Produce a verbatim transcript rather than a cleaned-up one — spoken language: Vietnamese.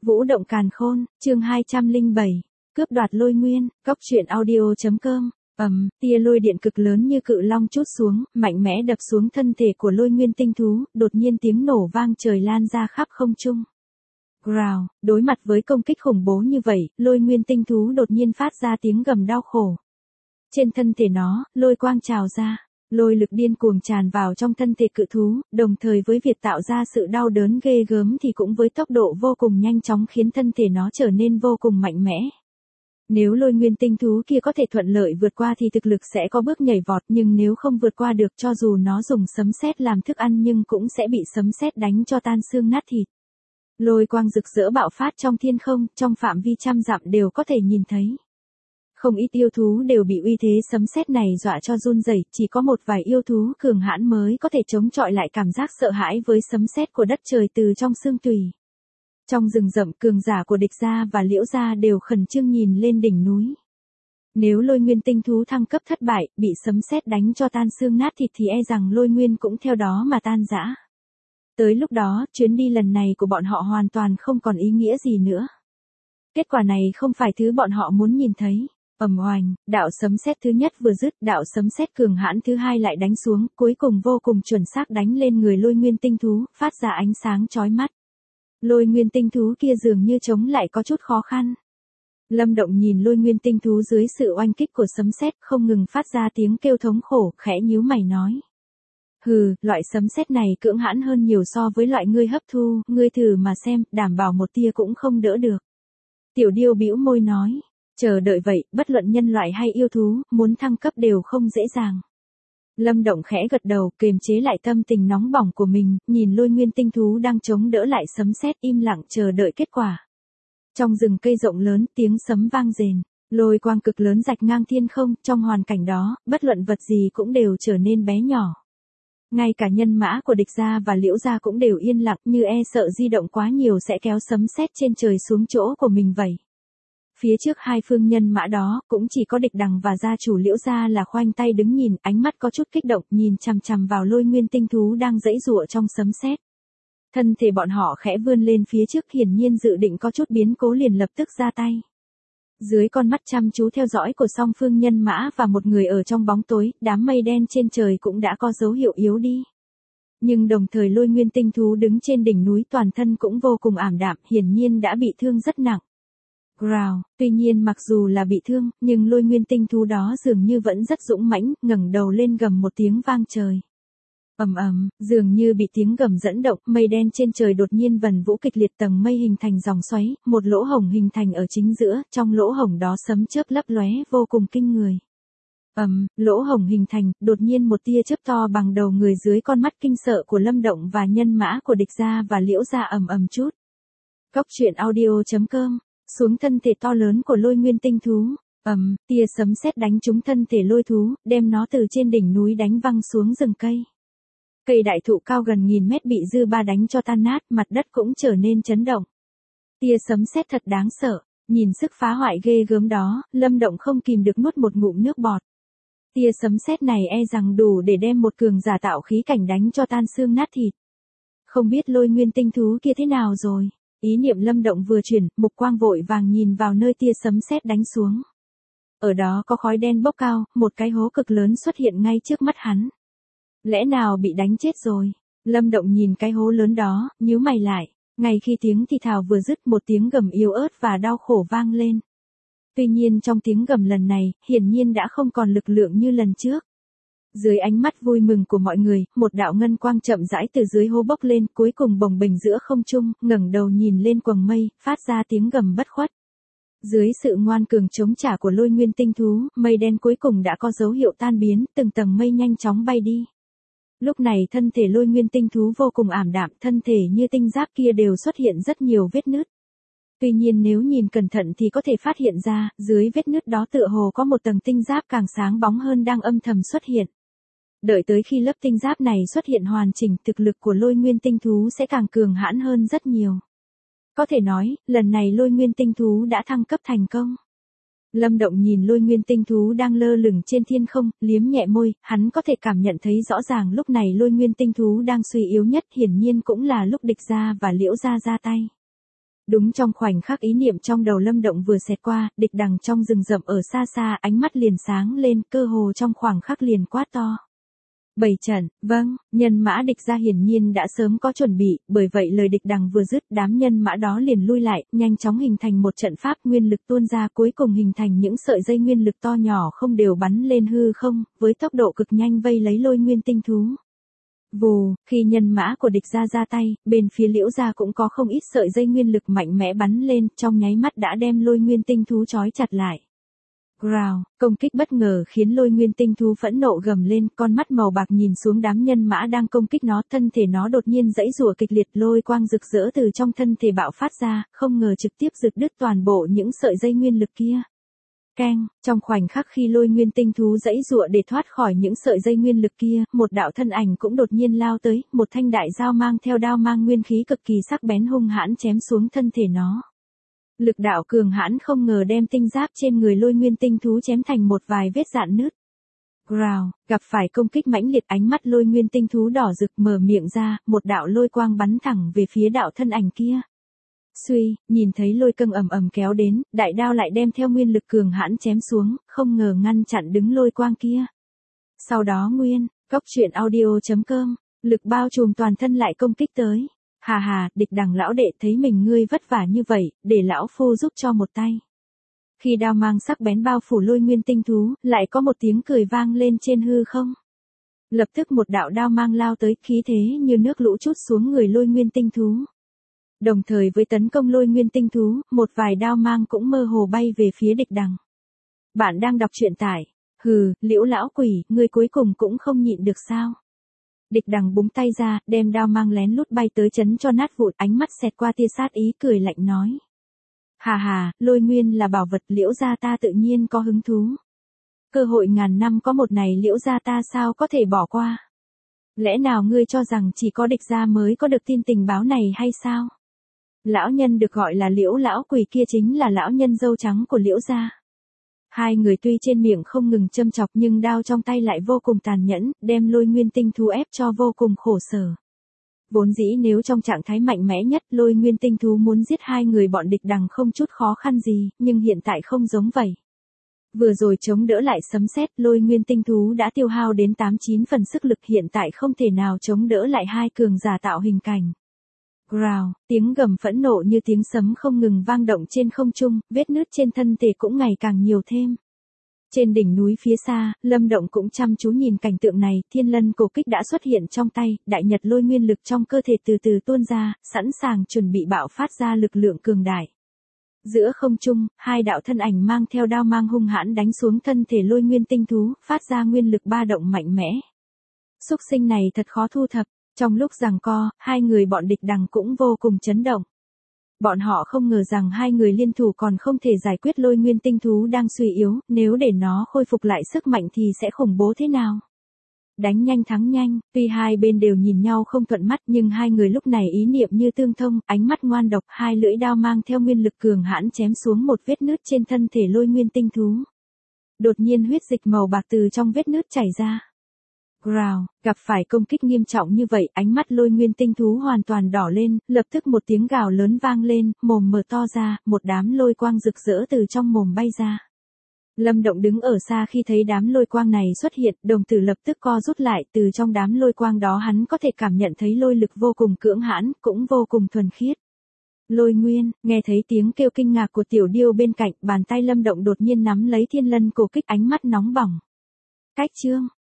Vũ động càn khôn, chương hai trăm lẻ bảy, cướp đoạt lôi nguyên, cóc truyện audio.com, ầm, tia lôi điện cực lớn như cự long trút xuống, mạnh mẽ đập xuống thân thể của lôi nguyên tinh thú, đột nhiên tiếng nổ vang trời lan ra khắp không trung. Growl, đối mặt với công kích khủng bố như vậy, lôi nguyên tinh thú đột nhiên phát ra tiếng gầm đau khổ. Trên thân thể nó, lôi quang trào ra. Lôi lực điên cuồng tràn vào trong thân thể cự thú, đồng thời với việc tạo ra sự đau đớn ghê gớm thì cũng với tốc độ vô cùng nhanh chóng khiến thân thể nó trở nên vô cùng mạnh mẽ. Nếu lôi nguyên tinh thú kia có thể thuận lợi vượt qua thì thực lực sẽ có bước nhảy vọt, nhưng nếu không vượt qua được cho dù nó dùng sấm sét làm thức ăn nhưng cũng sẽ bị sấm sét đánh cho tan xương nát thịt. Lôi quang rực rỡ bạo phát trong thiên không, trong phạm vi trăm dặm đều có thể nhìn thấy. Không ít yêu thú đều bị uy thế sấm sét này dọa cho run rẩy, chỉ có một vài yêu thú cường hãn mới có thể chống chọi lại cảm giác sợ hãi với sấm sét của đất trời từ trong xương tủy. Trong rừng rậm, cường giả của địch gia và liễu gia đều khẩn trương nhìn lên đỉnh núi. Nếu lôi nguyên tinh thú thăng cấp thất bại, bị sấm sét đánh cho tan xương nát thịt thì e rằng lôi nguyên cũng theo đó mà tan rã. Tới lúc đó, chuyến đi lần này của bọn họ hoàn toàn không còn ý nghĩa gì nữa. Kết quả này không phải thứ bọn họ muốn nhìn thấy. Ầm oành, đạo sấm sét thứ nhất vừa dứt, đạo sấm sét cường hãn thứ hai lại đánh xuống, cuối cùng vô cùng chuẩn xác đánh lên người lôi nguyên tinh thú, phát ra ánh sáng chói mắt. Lôi nguyên tinh thú kia dường như chống lại có chút khó khăn. Lâm Động nhìn lôi nguyên tinh thú dưới sự oanh kích của sấm sét không ngừng phát ra tiếng kêu thống khổ, khẽ nhíu mày nói. Hừ, loại sấm sét này cưỡng hãn hơn nhiều so với loại ngươi hấp thu, ngươi thử mà xem, đảm bảo một tia cũng không đỡ được. Tiểu điêu bĩu môi nói. Chờ đợi vậy, bất luận nhân loại hay yêu thú, muốn thăng cấp đều không dễ dàng. Lâm Động khẽ gật đầu, kiềm chế lại tâm tình nóng bỏng của mình, nhìn lôi nguyên tinh thú đang chống đỡ lại sấm sét im lặng chờ đợi kết quả. Trong rừng cây rộng lớn, tiếng sấm vang rền, lôi quang cực lớn rạch ngang thiên không, trong hoàn cảnh đó, bất luận vật gì cũng đều trở nên bé nhỏ. Ngay cả nhân mã của địch gia và liễu gia cũng đều yên lặng như e sợ di động quá nhiều sẽ kéo sấm sét trên trời xuống chỗ của mình vậy. Phía trước hai phương nhân mã đó, cũng chỉ có địch đằng và gia chủ liễu gia là khoanh tay đứng nhìn, ánh mắt có chút kích động, nhìn chằm chằm vào lôi nguyên tinh thú đang giãy giụa trong sấm sét. Thân thể bọn họ khẽ vươn lên phía trước, hiển nhiên dự định có chút biến cố liền lập tức ra tay. Dưới con mắt chăm chú theo dõi của song phương nhân mã và một người ở trong bóng tối, đám mây đen trên trời cũng đã có dấu hiệu yếu đi. Nhưng đồng thời lôi nguyên tinh thú đứng trên đỉnh núi toàn thân cũng vô cùng ảm đạm, hiển nhiên đã bị thương rất nặng. Growl, tuy nhiên mặc dù là bị thương, nhưng lôi nguyên tinh thú đó dường như vẫn rất dũng mãnh, ngẩng đầu lên gầm một tiếng vang trời. Ầm ầm, dường như bị tiếng gầm dẫn động, mây đen trên trời đột nhiên vần vũ kịch liệt, tầng mây hình thành dòng xoáy, một lỗ hổng hình thành ở chính giữa, trong lỗ hổng đó sấm chớp lấp lóe vô cùng kinh người. Ầm, lỗ hổng hình thành, đột nhiên một tia chớp to bằng đầu người dưới con mắt kinh sợ của Lâm Động và nhân mã của địch gia và liễu gia ầm ầm chút. Cóc truyện audio.com. Xuống thân thể to lớn của lôi nguyên tinh thú, ầm, tia sấm sét đánh trúng thân thể lôi thú, đem nó từ trên đỉnh núi đánh văng xuống rừng cây. Cây đại thụ cao gần nghìn mét bị dư ba đánh cho tan nát, mặt đất cũng trở nên chấn động. Tia sấm sét thật đáng sợ, nhìn sức phá hoại ghê gớm đó, Lâm Động không kìm được nuốt một ngụm nước bọt. Tia sấm sét này e rằng đủ để đem một cường giả tạo khí cảnh đánh cho tan xương nát thịt. Không biết lôi nguyên tinh thú kia thế nào rồi? Ý niệm Lâm Động vừa chuyển, mục quang vội vàng nhìn vào nơi tia sấm sét đánh xuống. Ở đó có khói đen bốc cao, một cái hố cực lớn xuất hiện ngay trước mắt hắn. Lẽ nào bị đánh chết rồi? Lâm Động nhìn cái hố lớn đó, nhíu mày lại. Ngay khi tiếng thì thào vừa dứt, một tiếng gầm yếu ớt và đau khổ vang lên. Tuy nhiên trong tiếng gầm lần này, hiển nhiên đã không còn lực lượng như lần trước. Dưới ánh mắt vui mừng của mọi người, một đạo ngân quang chậm rãi từ dưới hố bốc lên, cuối cùng bồng bềnh giữa không trung, ngẩng đầu nhìn lên quầng mây, phát ra tiếng gầm bất khuất. Dưới sự ngoan cường chống trả của lôi nguyên tinh thú, mây đen cuối cùng đã có dấu hiệu tan biến, từng tầng mây nhanh chóng bay đi. Lúc này thân thể lôi nguyên tinh thú vô cùng ảm đạm, thân thể như tinh giáp kia đều xuất hiện rất nhiều vết nứt. Tuy nhiên nếu nhìn cẩn thận thì có thể phát hiện ra, dưới vết nứt đó tựa hồ có một tầng tinh giáp càng sáng bóng hơn đang âm thầm xuất hiện. Đợi tới khi lớp tinh giáp này xuất hiện hoàn chỉnh, thực lực của lôi nguyên tinh thú sẽ càng cường hãn hơn rất nhiều. Có thể nói, lần này lôi nguyên tinh thú đã thăng cấp thành công. Lâm Động nhìn lôi nguyên tinh thú đang lơ lửng trên thiên không, liếm nhẹ môi, hắn có thể cảm nhận thấy rõ ràng lúc này lôi nguyên tinh thú đang suy yếu nhất, hiển nhiên cũng là lúc địch gia và liễu gia ra tay. Đúng trong khoảnh khắc ý niệm trong đầu Lâm Động vừa xẹt qua, địch đằng trong rừng rậm ở xa xa, ánh mắt liền sáng lên, cơ hồ trong khoảng khắc liền quát to. Bảy trận, vâng, nhân mã địch ra hiển nhiên đã sớm có chuẩn bị, bởi vậy lời địch đằng vừa dứt, đám nhân mã đó liền lui lại, nhanh chóng hình thành một trận pháp, nguyên lực tuôn ra, cuối cùng hình thành những sợi dây nguyên lực to nhỏ không đều bắn lên hư không, với tốc độ cực nhanh vây lấy Lôi Nguyên tinh thú. Vù, khi nhân mã của địch ra ra tay, bên phía Liễu gia cũng có không ít sợi dây nguyên lực mạnh mẽ bắn lên, trong nháy mắt đã đem Lôi Nguyên tinh thú trói chặt lại. Growl, công kích bất ngờ khiến Lôi Nguyên tinh thú phẫn nộ gầm lên, con mắt màu bạc nhìn xuống đám nhân mã đang công kích nó, thân thể nó đột nhiên giãy giụa kịch liệt, lôi quang rực rỡ từ trong thân thể bạo phát ra, không ngờ trực tiếp rực đứt toàn bộ những sợi dây nguyên lực kia. Keng, trong khoảnh khắc khi Lôi Nguyên tinh thú giãy giụa để thoát khỏi những sợi dây nguyên lực kia, một đạo thân ảnh cũng đột nhiên lao tới, một thanh đại dao mang theo đao mang nguyên khí cực kỳ sắc bén hung hãn chém xuống thân thể nó. Lực đạo cường hãn không ngờ đem tinh giáp trên người Lôi Nguyên tinh thú chém thành một vài vết rạn nứt. Growl, gặp phải công kích mãnh liệt, ánh mắt Lôi Nguyên tinh thú đỏ rực mở miệng ra, một đạo lôi quang bắn thẳng về phía đạo thân ảnh kia. Suy, nhìn thấy lôi câng ầm ầm kéo đến, đại đao lại đem theo nguyên lực cường hãn chém xuống, không ngờ ngăn chặn đứng lôi quang kia. Sau đó Nguyên, cốc truyện audio chấm com, lực bao trùm toàn thân lại công kích tới. Hà hà, địch đằng lão đệ thấy mình ngươi vất vả như vậy, để lão phu giúp cho một tay. Khi đao mang sắc bén bao phủ Lôi Nguyên tinh thú, lại có một tiếng cười vang lên trên hư không. Lập tức một đạo đao mang lao tới, khí thế như nước lũ trút xuống người Lôi Nguyên tinh thú. Đồng thời với tấn công Lôi Nguyên tinh thú, một vài đao mang cũng mơ hồ bay về phía địch đằng. Bạn đang đọc truyện tại, hừ, Liễu lão quỷ, ngươi cuối cùng cũng không nhịn được sao? Địch đằng búng tay ra, đem đao mang lén lút bay tới chấn cho nát vụn, ánh mắt xẹt qua tia sát ý, cười lạnh nói. Hà hà, Lôi Nguyên là bảo vật, Liễu gia ta tự nhiên có hứng thú. Cơ hội ngàn năm có một này, Liễu gia ta sao có thể bỏ qua? Lẽ nào ngươi cho rằng chỉ có địch gia mới có được tin tình báo này hay sao? Lão nhân được gọi là Liễu lão quỷ kia chính là lão nhân râu trắng của Liễu gia. Hai người tuy trên miệng không ngừng châm chọc nhưng đao trong tay lại vô cùng tàn nhẫn, đem Lôi Nguyên tinh thú ép cho vô cùng khổ sở. Vốn dĩ nếu trong trạng thái mạnh mẽ nhất, Lôi Nguyên tinh thú muốn giết hai người bọn địch đằng không chút khó khăn gì, nhưng hiện tại không giống vậy. Vừa rồi chống đỡ lại sấm sét, Lôi Nguyên tinh thú đã tiêu hao đến tám chín phần sức lực, hiện tại không thể nào chống đỡ lại hai cường giả tạo hình cảnh. Growl, tiếng gầm phẫn nộ như tiếng sấm không ngừng vang động trên không trung, vết nứt trên thân thể cũng ngày càng nhiều thêm. Trên đỉnh núi phía xa, Lâm Động cũng chăm chú nhìn cảnh tượng này, thiên lân cổ kích đã xuất hiện trong tay, đại nhật lôi nguyên lực trong cơ thể từ từ tuôn ra, sẵn sàng chuẩn bị bạo phát ra lực lượng cường đại. Giữa không trung, hai đạo thân ảnh mang theo đao mang hung hãn đánh xuống thân thể Lôi Nguyên tinh thú, phát ra nguyên lực ba động mạnh mẽ. Xúc sinh này thật khó thu thập. Trong lúc giằng co, hai người bọn địch đằng cũng vô cùng chấn động. Bọn họ không ngờ rằng hai người liên thủ còn không thể giải quyết Lôi Nguyên tinh thú đang suy yếu, nếu để nó khôi phục lại sức mạnh thì sẽ khủng bố thế nào. Đánh nhanh thắng nhanh, tuy hai bên đều nhìn nhau không thuận mắt nhưng hai người lúc này ý niệm như tương thông, ánh mắt ngoan độc, hai lưỡi đao mang theo nguyên lực cường hãn chém xuống một vết nứt trên thân thể Lôi Nguyên tinh thú. Đột nhiên huyết dịch màu bạc từ trong vết nứt chảy ra. Growl, gặp phải công kích nghiêm trọng như vậy, ánh mắt Lôi Nguyên tinh thú hoàn toàn đỏ lên, lập tức một tiếng gào lớn vang lên, mồm mở to ra, một đám lôi quang rực rỡ từ trong mồm bay ra. Lâm Động đứng ở xa khi thấy đám lôi quang này xuất hiện, đồng tử lập tức co rút lại, từ trong đám lôi quang đó hắn có thể cảm nhận thấy lôi lực vô cùng cưỡng hãn, cũng vô cùng thuần khiết. Lôi Nguyên, nghe thấy tiếng kêu kinh ngạc của tiểu điêu bên cạnh, bàn tay Lâm Động đột nhiên nắm lấy thiên lân cổ kích, ánh mắt nóng bỏng. Cách chương,